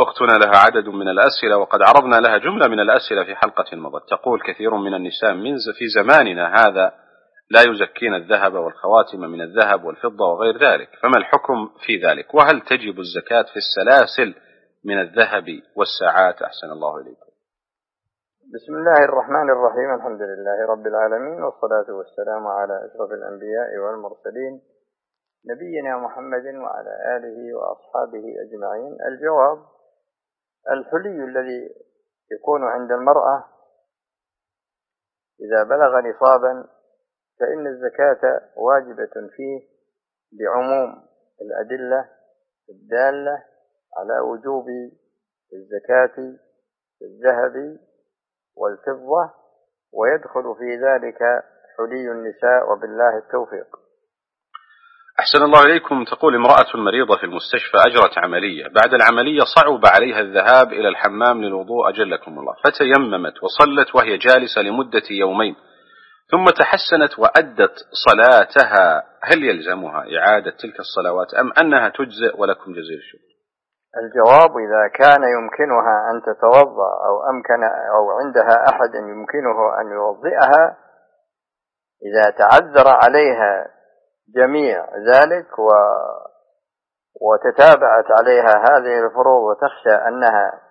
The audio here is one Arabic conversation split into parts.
وقتنا لها عدد من الأسئلة، وقد عرضنا لها جملة من الأسئلة في حلقة مضت. تقول: كثير من النساء في زماننا هذا لا يزكين الذهب والخواتم من الذهب والفضة وغير ذلك، فما الحكم في ذلك؟ وهل تجب الزكاة في السلاسل من الذهب والساعات؟ أحسن الله إليكم. بسم الله الرحمن الرحيم. الحمد لله رب العالمين، والصلاة والسلام على أشرف الأنبياء والمرسلين نبينا محمد وعلى آله وأصحابه أجمعين. الجواب: الحلي الذي يكون عند المرأة إذا بلغ نصابا فإن الزكاة واجبة فيه لعموم الأدلة الدالة على وجوب الزكاة في الذهب والفضة، ويدخل في ذلك حلي النساء، وبالله التوفيق. أحسن الله إليكم. تقول: امرأة مريضة في المستشفى أجرت عملية، بعد العملية صعب عليها الذهاب إلى الحمام للوضوء أجلكم الله، فتيممت وصلت وهي جالسة لمدة يومين، ثم تحسنت وأدت صلاتها، هل يلزمها إعادة تلك الصلوات أم أنها تجزئ ولكم جزيل الشكر؟ الجواب: إذا كان يمكنها أن تتوضأ أو عندها أحد يمكنه أن يوضئها، إذا تعذر عليها جميع ذلك وتتابعت عليها هذه الفروض وتخشى أنها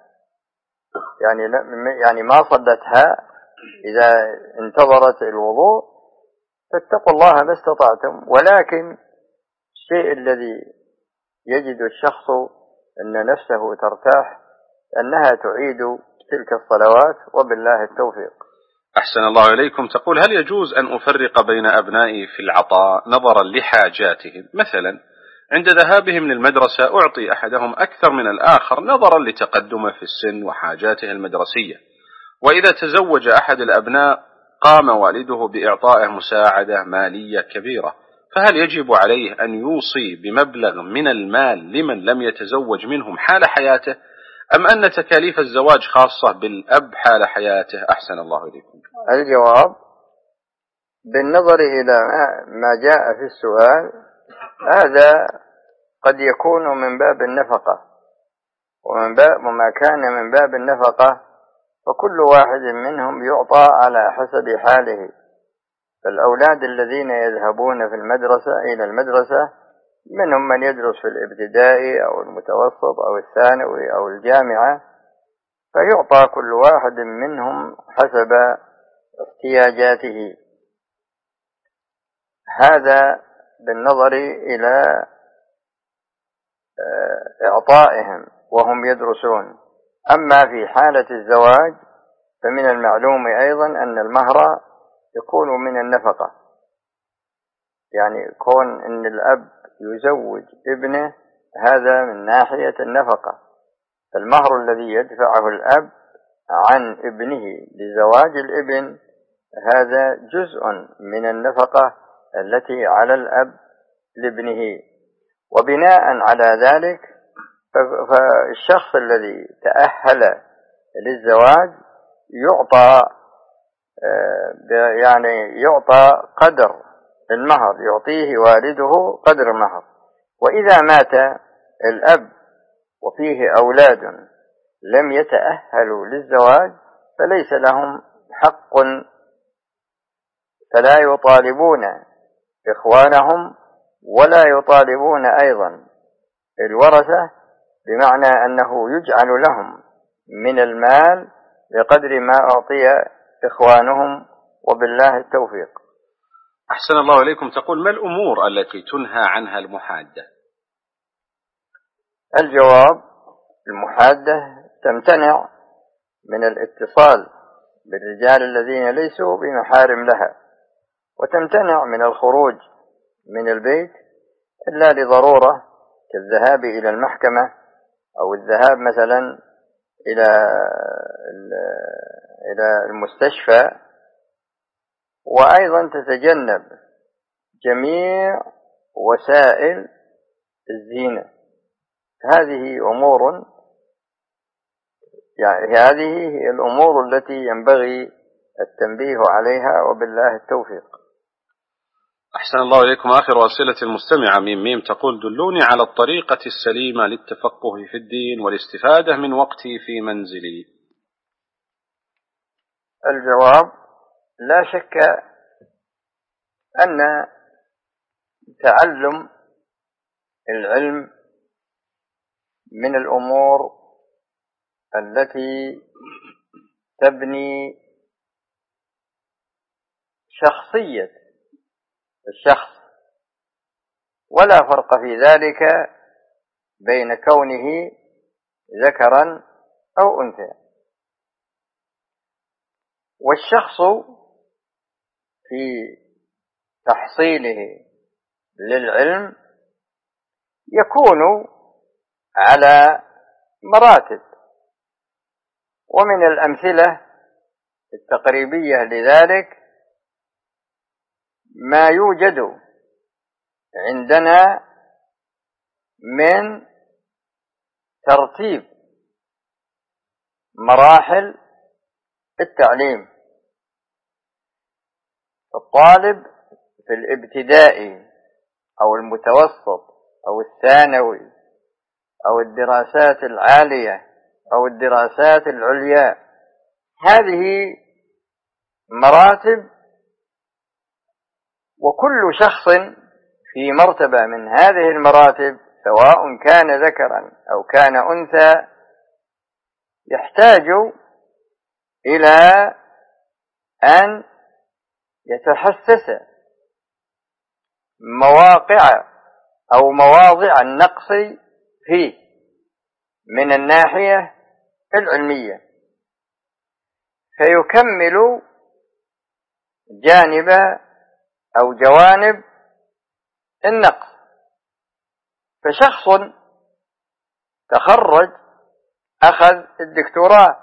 يعني ما صلتها إذا انتظرت الوضوء، فاتقوا الله ما استطعتم. ولكن الشيء الذي يجد الشخص أن نفسه ترتاح أنها تعيد تلك الصلوات، وبالله التوفيق. أحسن الله إليكم. تقول: هل يجوز أن أفرق بين أبنائي في العطاء نظرا لحاجاتهم؟ مثلا عند ذهابهم للمدرسة أعطي أحدهم أكثر من الآخر نظرا لتقدمه في السن وحاجاته المدرسية، وإذا تزوج أحد الأبناء قام والده بإعطائه مساعدة مالية كبيرة، فهل يجب عليه أن يوصي بمبلغ من المال لمن لم يتزوج منهم حال حياته، أم أن تكاليف الزواج خاصة بالأب حال حياته؟ أحسن الله إليكم. الجواب: بالنظر إلى ما جاء في السؤال، هذا قد يكون من باب النفقة، وما كان من باب النفقة فكل واحد منهم يعطى على حسب حاله. فالأولاد الذين يذهبون إلى المدرسة منهم من يدرس في الابتدائي أو المتوسط أو الثانوي أو الجامعة، فيعطى كل واحد منهم حسب احتياجاته. هذا بالنظر إلى إعطائهم وهم يدرسون. أما في حالة الزواج فمن المعلوم أيضا أن المهر يكون من النفقة، يعني كون أن الأب يزوج ابنه هذا من ناحية النفقة، فالمهر الذي يدفعه الأب عن ابنه لزواج الابن هذا جزء من النفقة التي على الأب لابنه. وبناء على ذلك فالشخص الذي تأهل للزواج يعطى قدر المهر، يعطيه والده قدر المهر. وإذا مات الأب وفيه أولاد لم يتأهلوا للزواج فليس لهم حق، فلا يطالبون إخوانهم ولا يطالبون أيضا الورثة، بمعنى أنه يجعل لهم من المال بقدر ما أعطي إخوانهم، وبالله التوفيق. أحسن الله إليكم. تقول: ما الأمور التي تنهى عنها المحادة؟ الجواب: المحادة تمتنع من الاتصال بالرجال الذين ليسوا بمحارم لها، وتمتنع من الخروج من البيت إلا لضرورة كالذهاب إلى المحكمة أو الذهاب مثلا إلى المستشفى. وأيضا تتجنب جميع وسائل الزينة. هذه هي الأمور التي ينبغي التنبيه عليها، وبالله التوفيق. أحسن الله إليكم. آخر أسئلة المستمعة ميم تقول: دلوني على الطريقة السليمة للتفقه في الدين والاستفادة من وقتي في منزلي. الجواب: لا شك أن تعلم العلم من الأمور التي تبني شخصية الشخص، ولا فرق في ذلك بين كونه ذكرا أو أنثى. والشخص في تحصيله للعلم يكون على مراتب، ومن الأمثلة التقريبية لذلك ما يوجد عندنا من ترتيب مراحل التعليم. الطالب في الابتدائي أو المتوسط أو الثانوي أو الدراسات العالية أو الدراسات العليا، هذه مراتب، وكل شخص في مرتبة من هذه المراتب سواء كان ذكرا أو كان أنثى يحتاج إلى أن يتحسس مواقع أو مواضع النقص فيه من الناحية العلمية، فيكمل جانب أو جوانب النقص. فشخص تخرج أخذ الدكتوراه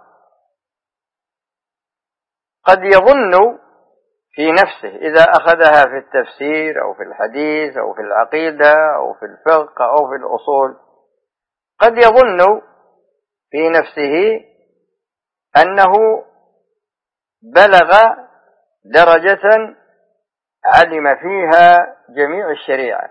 قد يظن في نفسه إذا أخذها في التفسير أو في الحديث أو في العقيدة أو في الفقه أو في الأصول، قد يظن في نفسه أنه بلغ درجة علم فيها جميع الشريعة،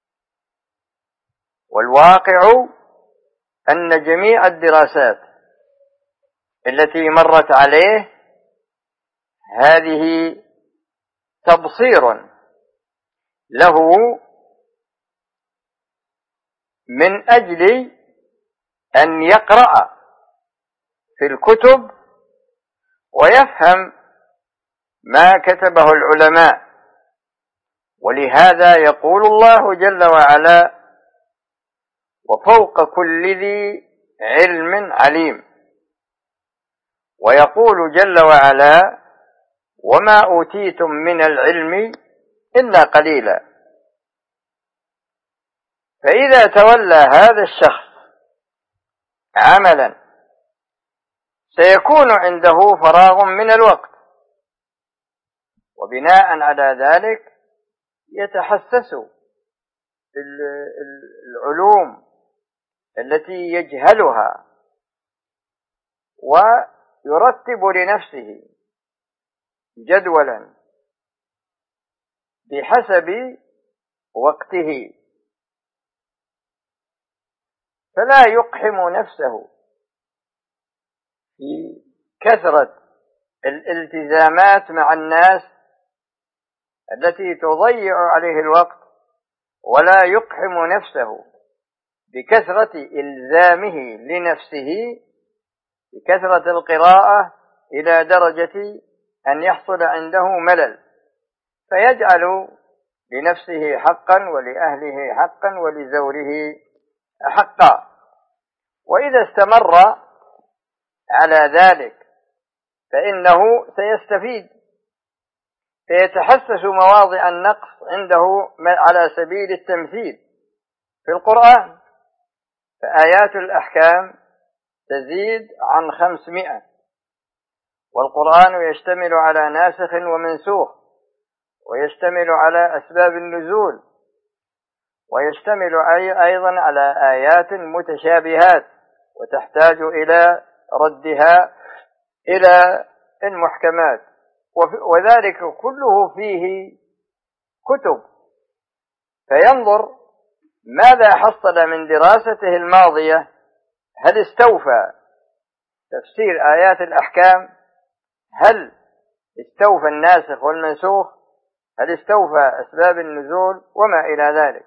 والواقع أن جميع الدراسات التي مرت عليه هذه تبصير له من أجل أن يقرأ في الكتب ويفهم ما كتبه العلماء. ولهذا يقول الله جل وعلا: وفوق كل ذي علم عليم. ويقول جل وعلا: وما أوتيتم من العلم إلا قليلا. فإذا تولى هذا الشخص عملا سيكون عنده فراغ من الوقت، وبناء على ذلك يتحسس العلوم التي يجهلها ويرتب لنفسه جدولا بحسب وقته، فلا يقحم نفسه في كثرة الالتزامات مع الناس التي تضيع عليه الوقت، ولا يقحم نفسه بكثرة إلزامه لنفسه بكثرة القراءة إلى درجة أن يحصل عنده ملل، فيجعل لنفسه حقا ولأهله حقا ولزوره حقا. وإذا استمر على ذلك فإنه سيستفيد، فيتحسس مواضع النقص عنده على سبيل التمثيل في القرآن، فآيات الأحكام تزيد عن 500، والقرآن يشتمل على ناسخ ومنسوخ، ويشتمل على أسباب النزول، ويشتمل أيضا على آيات متشابهات وتحتاج إلى ردها إلى المحكمات، وذلك كله فيه كتب فينظر ماذا حصل من دراسته الماضية، هل استوفى تفسير آيات الأحكام، هل استوفى الناسخ والمنسوخ، هل استوفى أسباب النزول وما إلى ذلك.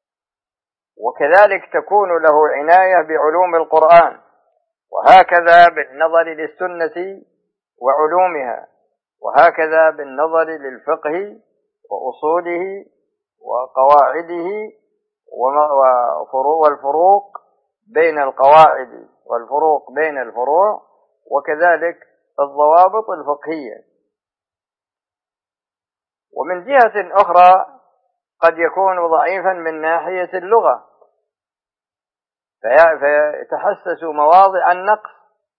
وكذلك تكون له عناية بعلوم القرآن، وهكذا بالنظر للسنة وعلومها، وهكذا بالنظر للفقه وأصوله وقواعده والفروق بين القواعد والفروق بين الفروع، وكذلك الضوابط الفقهية. ومن جهة أخرى قد يكون ضعيفا من ناحية اللغة، فيتحسس مواضع النقص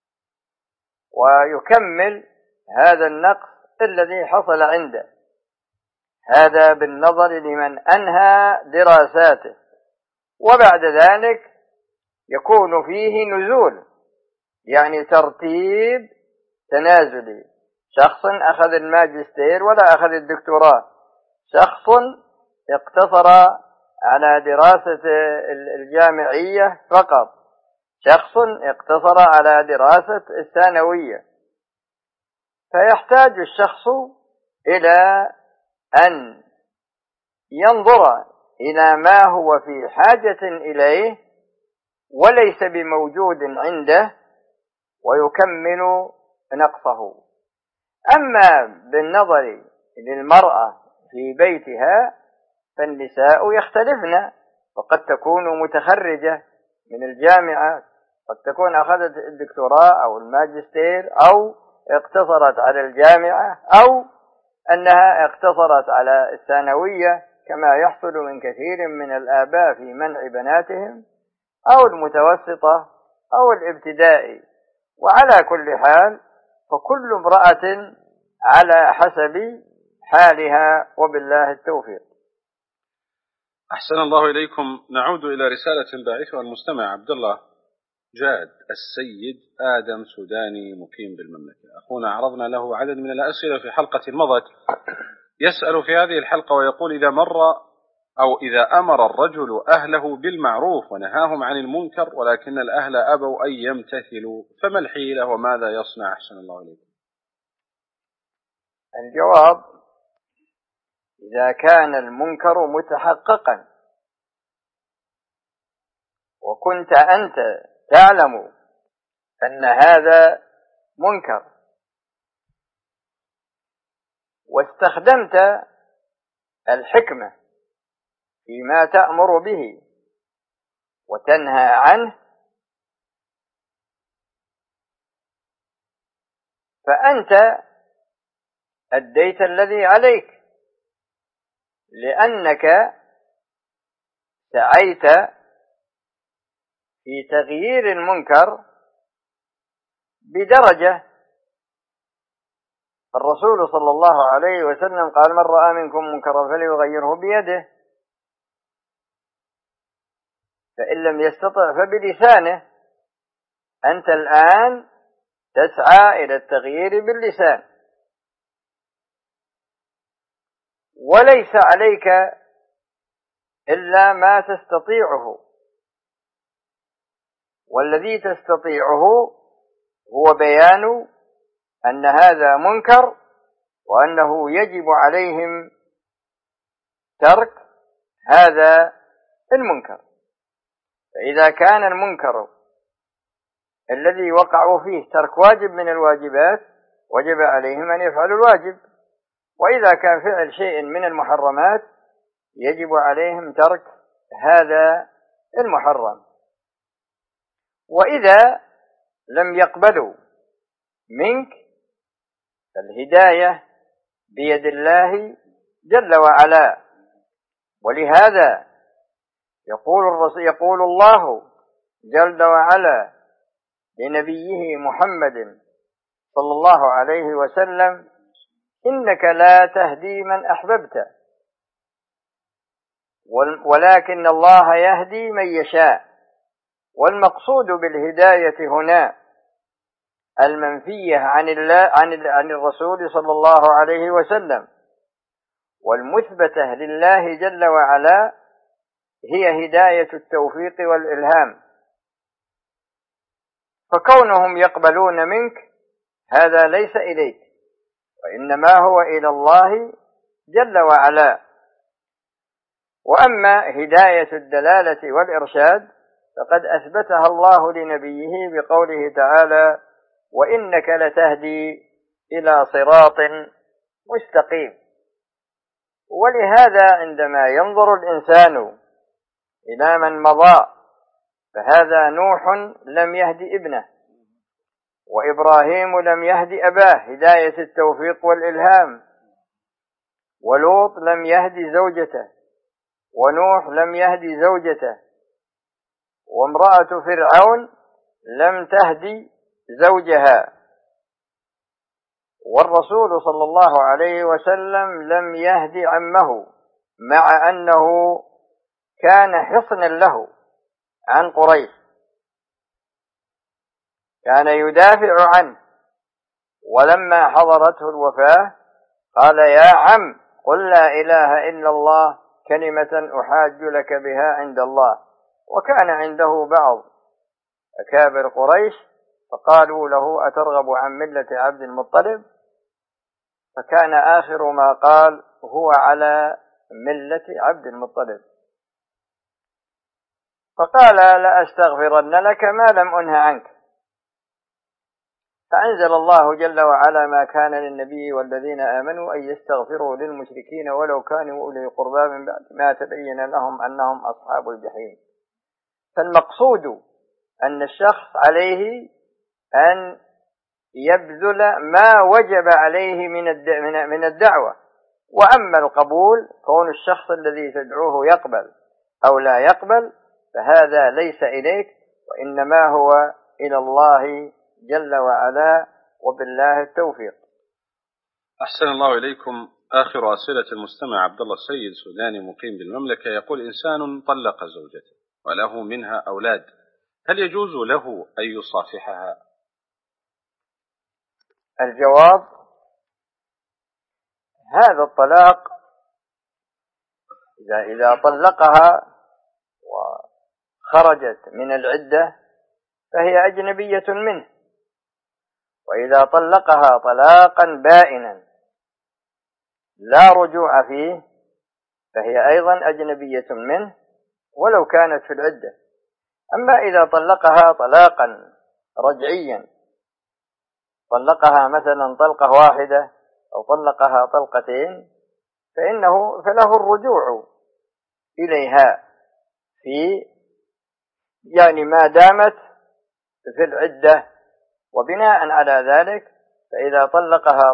ويكمل هذا النقص الذي حصل عنده. هذا بالنظر لمن أنهى دراساته، وبعد ذلك يكون فيه نزول، يعني ترتيب تنازلي. شخص أخذ الماجستير ولا أخذ الدكتوراه، شخص اقتصر على دراسة الجامعية فقط، شخص اقتصر على دراسة الثانوية. فيحتاج الشخص إلى أن ينظر إلى ما هو في حاجة إليه وليس بموجود عنده ويكمل نقصه. أما بالنظر للمرأة في بيتها فالنساء يختلفن، وقد تكون متخرجة من الجامعة، قد تكون أخذت الدكتوراه أو الماجستير أو اقتصرت على الجامعة، أو أنها اقتصرت على الثانوية كما يحصل من كثير من الآباء في منع بناتهم، أو المتوسطة أو الابتدائي. وعلى كل حال فكل امرأة على حسب حالها، وبالله التوفيق. أحسن الله إليكم. نعود إلى رسالة باعثها المستمع عبد الله جاد السيد آدم سوداني مقيم بالمملكة. أخونا عرضنا له عدد من الأسئلة في حلقة مضت، يسأل في هذه الحلقة ويقول: إذا أمر الرجل أهله بالمعروف ونهاهم عن المنكر ولكن الأهل أبوا أن يمتثلوا، فما الحيلة وماذا يصنع؟ أحسن الله إليكم. الجواب: إذا كان المنكر متحققا وكنت أنت تعلم أن هذا منكر واستخدمت الحكمة فيما تأمر به وتنهى عنه، فأنت أديت الذي عليك، لأنك سعيت في تغيير المنكر بدرجة. الرسول صلى الله عليه وسلم قال: من رأى منكم منكرا فليغيره بيده، فإن لم يستطع فبلسانه. أنت الآن تسعى إلى التغيير باللسان، وليس عليك إلا ما تستطيعه، والذي تستطيعه هو بيان أن هذا منكر وأنه يجب عليهم ترك هذا المنكر. فإذا كان المنكر الذي وقعوا فيه ترك واجب من الواجبات وجب عليهم أن يفعلوا الواجب، وإذا كان فعل شيء من المحرمات يجب عليهم ترك هذا المحرم. وإذا لم يقبلوا منك فالهداية بيد الله جل وعلا. ولهذا يقول الله جل وعلا لنبيه محمد صلى الله عليه وسلم: إنك لا تهدي من أحببت ولكن الله يهدي من يشاء. والمقصود بالهداية هنا المنفية عن الرسول صلى الله عليه وسلم، والمثبتة لله جل وعلا هي هداية التوفيق والإلهام، فكونهم يقبلون منك هذا ليس إليك، وإنما هو إلى الله جل وعلا. وأما هداية الدلالة والإرشاد فقد أثبتها الله لنبيه بقوله تعالى: وإنك لتهدي إلى صراط مستقيم. ولهذا عندما ينظر الإنسان إلى من مضى فهذا نوح لم يهد ابنه، وإبراهيم لم يهد أباه هداية التوفيق والإلهام، ولوط لم يهد زوجته، ونوح لم يهد زوجته، وامرأة فرعون لم تهدي زوجها، والرسول صلى الله عليه وسلم لم يهد عمه، مع أنه كان حصنا له عن قريش، كان يدافع عنه، ولما حضرته الوفاة قال: يا عم قل لا إله إلا الله كلمة أحاج لك بها عند الله. وكان عنده بعض أكابر قريش فقالوا له: أترغب عن ملة عبد المطلب؟ فكان آخر ما قال: هو على ملة عبد المطلب. فقال: لأستغفرن لك ما لم أنه عنك. فأنزل الله جل وعلا: ما كان للنبي والذين آمنوا أن يستغفروا للمشركين ولو كانوا أولي قربى من بعد ما تبين لهم أنهم أصحاب الجحيم. فالمقصود أن الشخص عليه أن يبذل ما وجب عليه من الدعوة، وأما القبول كون الشخص الذي تدعوه يقبل أو لا يقبل فهذا ليس إليك، وإنما هو إلى الله جل وعلا، وبالله التوفيق. أحسن الله إليكم. آخر أسئلة المستمع عبد الله السيد سوداني مقيم بالمملكة يقول: إنسان طلق زوجته وله منها أولاد، هل يجوز له أن يصافحها؟ الجواب: هذا الطلاق إذا طلقها وخرجت من العدة فهي أجنبية منه، وإذا طلقها طلاقا بائنا لا رجوع فيه فهي أيضا أجنبية منه ولو كانت في العدة. أما إذا طلقها طلاقا رجعيا، طلقها مثلا طلقة واحدة أو طلقها طلقتين، فله الرجوع إليها في ما دامت في العدة. وبناء على ذلك فإذا طلقها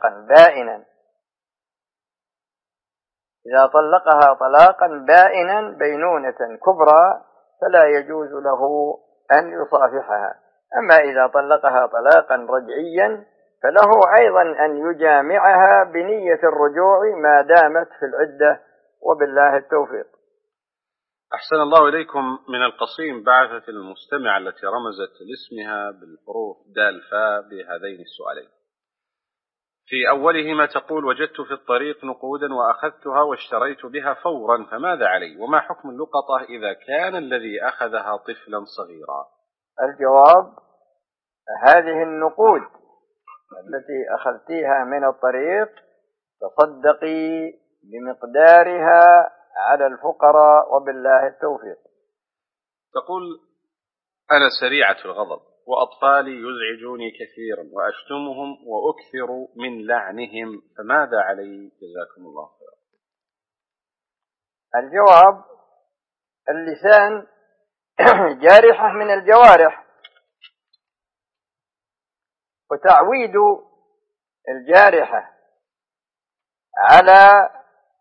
طلاقا بائنا بينونة كبرى فلا يجوز له أن يصافحها. أما إذا طلقها طلاقا رجعيا فله أيضا أن يجامعها بنية الرجوع ما دامت في العدة، وبالله التوفيق. أحسن الله إليكم. من القصيم بعثت المستمع التي رمزت لاسمها بالحروف دال فاء بهذين السؤالين. في أولهما تقول: وجدت في الطريق نقودا وأخذتها واشتريت بها فورا، فماذا علي؟ وما حكم اللقطة إذا كان الذي أخذها طفلا صغيرا؟ الجواب: هذه النقود التي أخذتيها من الطريق تصدقي بمقدارها على الفقراء، وبالله التوفيق. تقول: أنا سريعة الغضب وأطفالي يزعجوني كثيرا وأشتمهم وأكثر من لعنهم، فماذا علي؟ جزاكم الله خيرا. الجواب: اللسان جارحة من الجوارح، وتعويد الجارحة على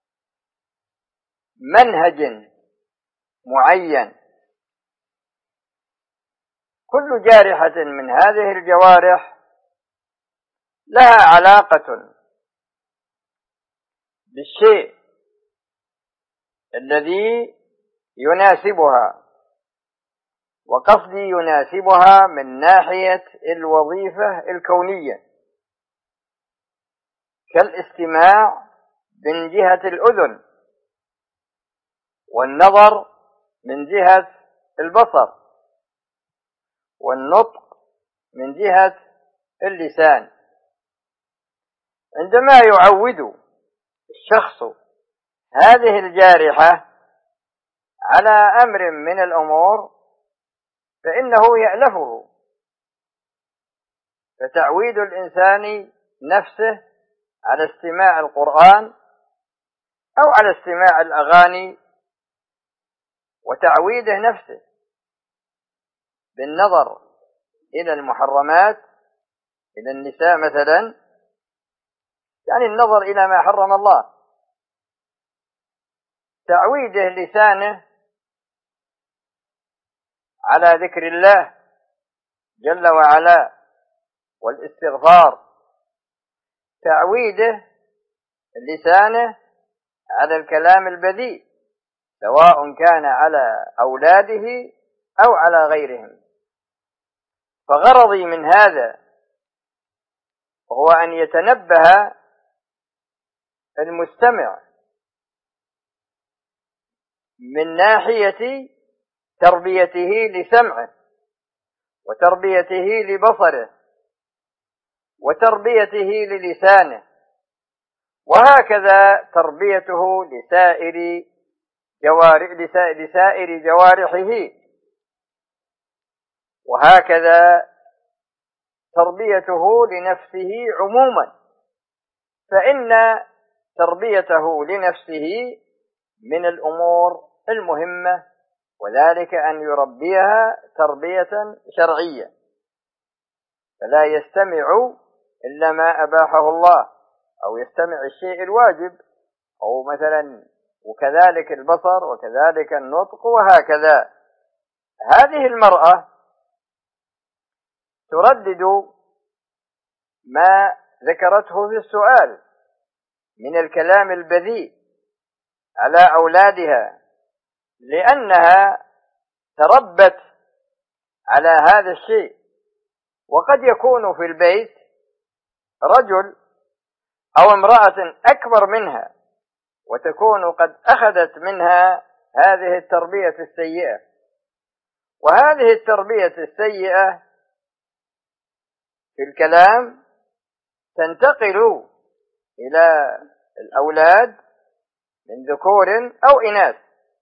منهج معين، كل جارحة من هذه الجوارح لها علاقة بالشيء الذي يناسبها، وقصدي يناسبها من ناحية الوظيفة الكونية، كالاستماع من جهة الأذن، والنظر من جهة البصر، والنطق من جهة اللسان. عندما يعود الشخص هذه الجارحة على أمر من الأمور فإنه يألفه. فتعويد الإنسان نفسه على استماع القرآن أو على استماع الأغاني، وتعويده نفسه بالنظر إلى المحرمات، إلى النساء مثلا، يعني النظر إلى ما حرم الله. تعويده لسانه على ذكر الله جل وعلا والاستغفار. تعويده لسانه على الكلام البذيء، سواء كان على أولاده أو على غيرهم. فغرضي من هذا هو أن يتنبه المستمع من ناحية تربيته لسمعه، وتربيته لبصره، وتربيته للسانه، وهكذا تربيته لسائر جوارحه، وهكذا تربيته لنفسه عموما. فإن تربيته لنفسه من الأمور المهمة، وذلك أن يربيها تربية شرعية، فلا يستمع إلا ما أباحه الله، أو يستمع الشيء الواجب، أو مثلا وكذلك البصر، وكذلك النطق، وهكذا. هذه المرأة تردد ما ذكرته في السؤال من الكلام البذيء على أولادها، لأنها تربت على هذا الشيء. وقد يكون في البيت رجل أو امرأة أكبر منها، وتكون قد أخذت منها هذه التربية السيئة. وهذه التربية السيئة في الكلام تنتقل إلى الأولاد من ذكور أو إناث.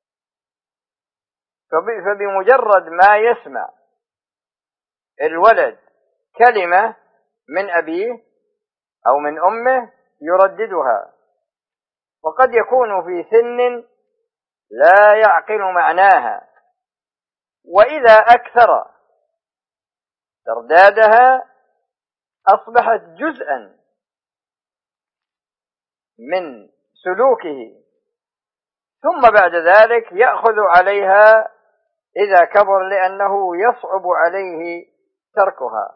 فبمجرد ما يسمع الولد كلمة من أبيه أو من أمه يرددها، وقد يكون في سن لا يعقل معناها، وإذا أكثر تردادها أصبحت جزءا من سلوكه، ثم بعد ذلك يأخذ عليها إذا كبر، لأنه يصعب عليه تركها.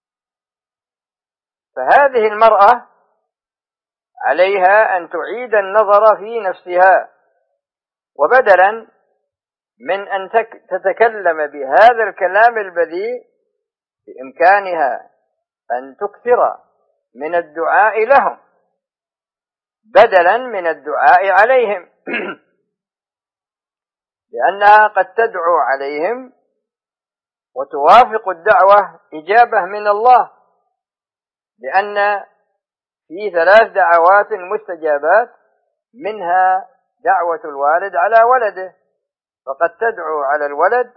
فهذه المرأة عليها أن تعيد النظر في نفسها، وبدلا من أن تتكلم بهذا الكلام البذيء بإمكانها أن تكثر من الدعاء لهم بدلا من الدعاء عليهم لأنها قد تدعو عليهم وتوافق الدعوة إجابة من الله، لأن في 3 دعوات مستجابات، منها دعوة الوالد على ولده، فقد تدعو على الولد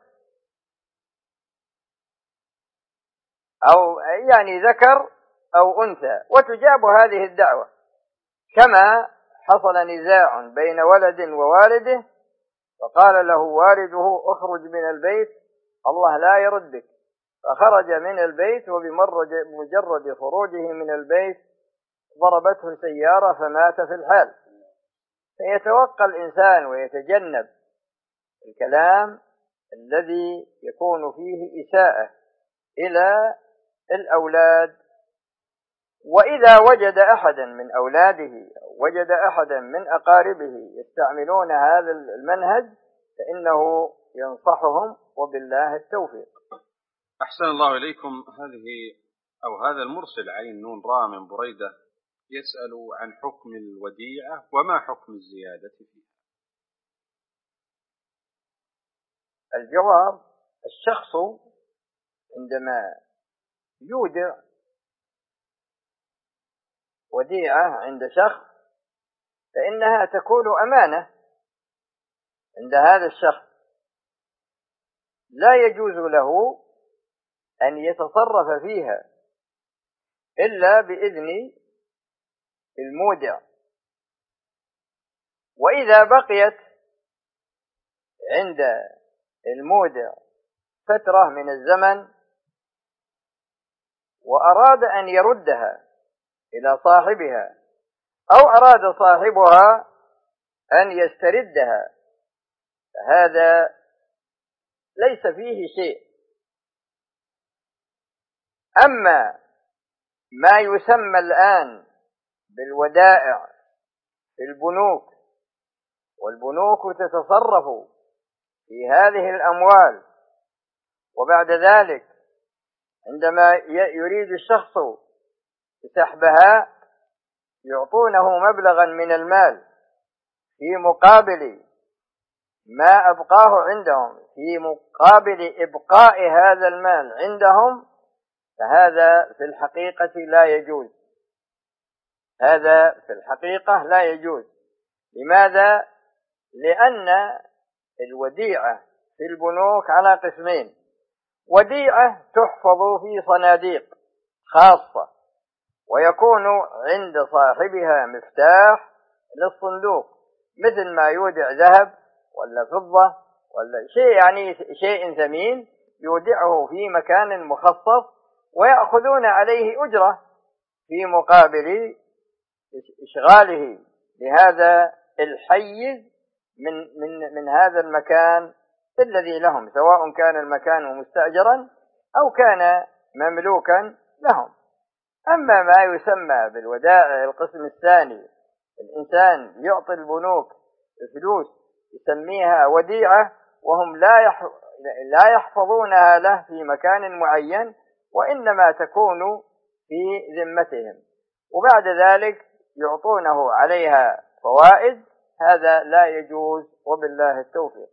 أو يعني ذكر أو أنثى وتجاب هذه الدعوة. كما حصل نزاع بين ولد ووالده، فقال له والده اخرج من البيت الله لا يردك، فخرج من البيت، وبمجرد خروجه من البيت ضربته سيارة فمات في الحال. فيتوقى الإنسان ويتجنب الكلام الذي يكون فيه إساءة إلى الأولاد. وإذا وجد أحدا من أولاده أو وجد أحدا من أقاربه يستعملون هذا المنهج فإنه ينصحهم، وبالله التوفيق. أحسن الله إليكم. هذا المرسل عين نون راء من بريدة يسأل عن حكم الوديعة وما حكم الزيادة فيها. الجواب: الشخص عندما يودع وديعة عند شخص فإنها تكون أمانة عند هذا الشخص، لا يجوز له أن يتصرف فيها إلا بإذن المودع. وإذا بقيت عند المودع فترة من الزمن وأراد أن يردها إلى صاحبها أو أراد صاحبها أن يستردها، فهذا ليس فيه شيء. أما ما يسمى الآن بالودائع في البنوك، والبنوك تتصرف في هذه الأموال، وبعد ذلك عندما يريد الشخص سحبها يعطونه مبلغا من المال في مقابل ما أبقاه عندهم، في مقابل إبقاء هذا المال عندهم، فهذا في الحقيقة لا يجوز. هذا في الحقيقة لا يجوز. لماذا؟ لأن الوديعة في البنوك على قسمين: وديعة تحفظ في صناديق خاصة ويكون عند صاحبها مفتاح للصندوق، مثل ما يودع ذهب ولا فضة ولا شيء، يعني شيء ثمين، يودعه في مكان مخصص ويأخذون عليه أجرة في مقابل إشغاله لهذا الحيز من هذا المكان الذي لهم، سواء كان المكان مستأجرا أو كان مملوكا لهم. أما ما يسمى بالودائع القسم الثاني، الإنسان يعطي البنوك فلوس يسميها وديعة وهم لا يحفظونها له في مكان معين، وإنما تكون في ذمتهم، وبعد ذلك يعطونه عليها فوائد، هذا لا يجوز، وبالله التوفيق.